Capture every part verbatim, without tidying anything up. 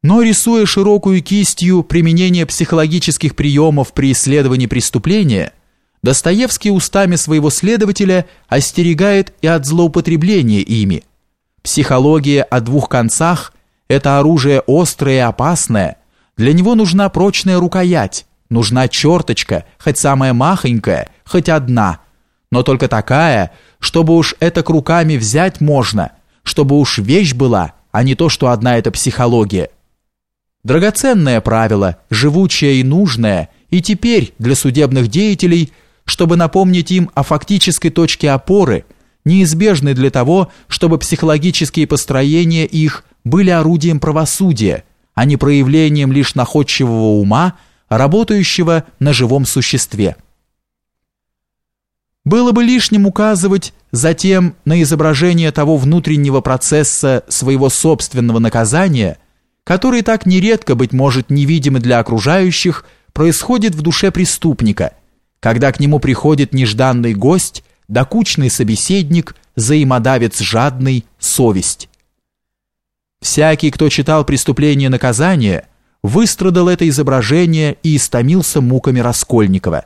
Но рисуя широкую кистью применение психологических приемов при исследовании преступления, Достоевский устами своего следователя остерегает и от злоупотребления ими. Психология о двух концах – это оружие острое и опасное, для него нужна прочная рукоять, нужна черточка, хоть самая махонькая, хоть одна, но только такая, чтобы уж это к руками взять можно, чтобы уж вещь была, а не то, что одна эта психология. Драгоценное правило, живучее и нужное, и теперь для судебных деятелей, чтобы напомнить им о фактической точке опоры, неизбежной для того, чтобы психологические построения их были орудием правосудия, а не проявлением лишь находчивого ума, работающего на живом существе. Было бы лишним указывать затем на изображение того внутреннего процесса своего собственного наказания, который так нередко, быть может, невидимый для окружающих, происходит в душе преступника, когда к нему приходит нежданный гость, докучный собеседник, взаимодавец жадный, совесть. Всякий, кто читал «Преступление и наказание», выстрадал это изображение и истомился муками Раскольникова.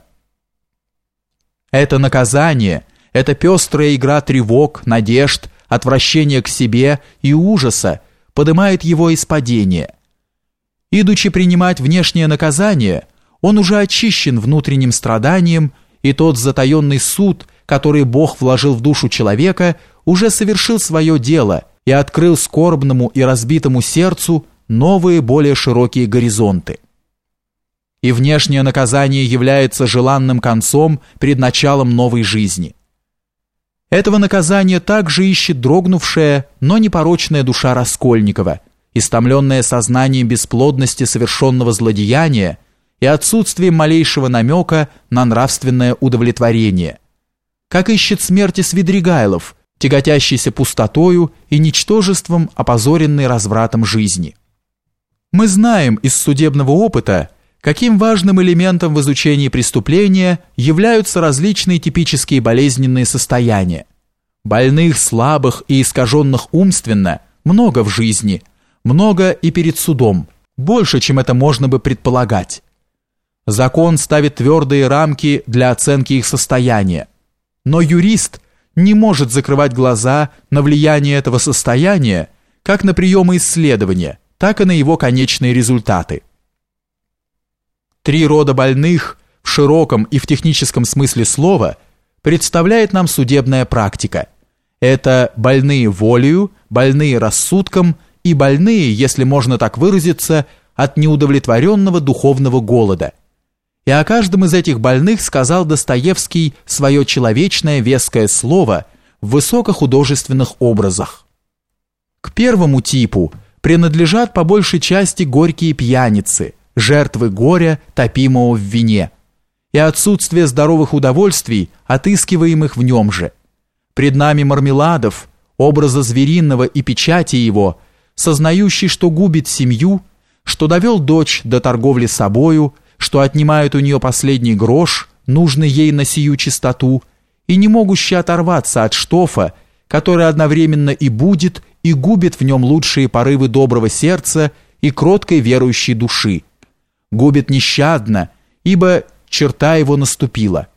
Это наказание, это пестрая игра тревог, надежд, отвращения к себе и ужаса подымает его из падения. Идучи принимать внешнее наказание, он уже очищен внутренним страданием, и тот затаенный суд, который Бог вложил в душу человека, уже совершил свое дело и открыл скорбному и разбитому сердцу новые, более широкие горизонты. И внешнее наказание является желанным концом пред началом новой жизни. Этого наказания также ищет дрогнувшая, но непорочная душа Раскольникова, истомленная сознанием бесплодности совершенного злодеяния и отсутствием малейшего намека на нравственное удовлетворение, как ищет смерти Свидригайлов, тяготящийся пустотою и ничтожеством, опозоренный развратом жизни. Мы знаем из судебного опыта, каким важным элементом в изучении преступления являются различные типические болезненные состояния. Больных, слабых и искаженных умственно много в жизни, много и перед судом, больше, чем это можно бы предполагать. Закон ставит твердые рамки для оценки их состояния, но юрист не может закрывать глаза на влияние этого состояния как на приемы исследования, так и на его конечные результаты. Три рода больных в широком и в техническом смысле слова представляет нам судебная практика. Это больные волею, больные рассудком и больные, если можно так выразиться, от неудовлетворенного духовного голода. И о каждом из этих больных сказал Достоевский свое человечное веское слово в высокохудожественных образах. К первому типу принадлежат по большей части горькие пьяницы, жертвы горя, топимого в вине, и отсутствие здоровых удовольствий, отыскиваемых в нем же. Пред нами Мармеладов, образа звериного и печати его, сознающий, что губит семью, что довел дочь до торговли собою, что отнимает у нее последний грош, нужный ей на сию чистоту, и не могущий оторваться от штофа, который одновременно и будет, и губит в нем лучшие порывы доброго сердца и кроткой верующей души. Губит нещадно, ибо черта его наступила.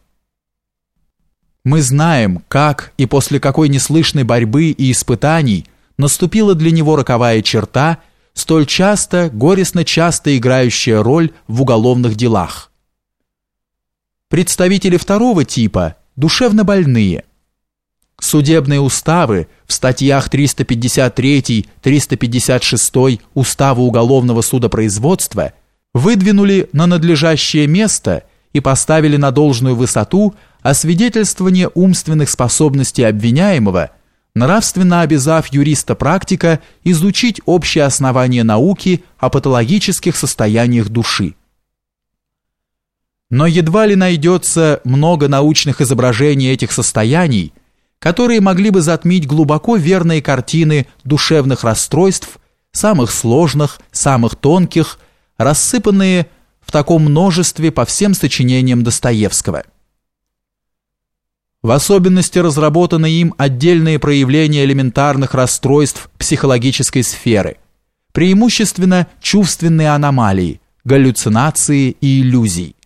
Мы знаем, как и после какой неслышной борьбы и испытаний наступила для него роковая черта, столь часто, горестно часто играющая роль в уголовных делах. Представители второго типа – душевно больные. Судебные уставы в статьях триста пятьдесят три — триста пятьдесят шесть Устава уголовного судопроизводства выдвинули на надлежащее место и поставили на должную высоту освидетельствование умственных способностей обвиняемого, нравственно обязав юриста-практика изучить общие основания науки о патологических состояниях души. Но едва ли найдется много научных изображений этих состояний, которые могли бы затмить глубоко верные картины душевных расстройств, самых сложных, самых тонких, рассыпанные в таком множестве по всем сочинениям Достоевского. В особенности разработаны им отдельные проявления элементарных расстройств психологической сферы, преимущественно чувственные аномалии, галлюцинации и иллюзии.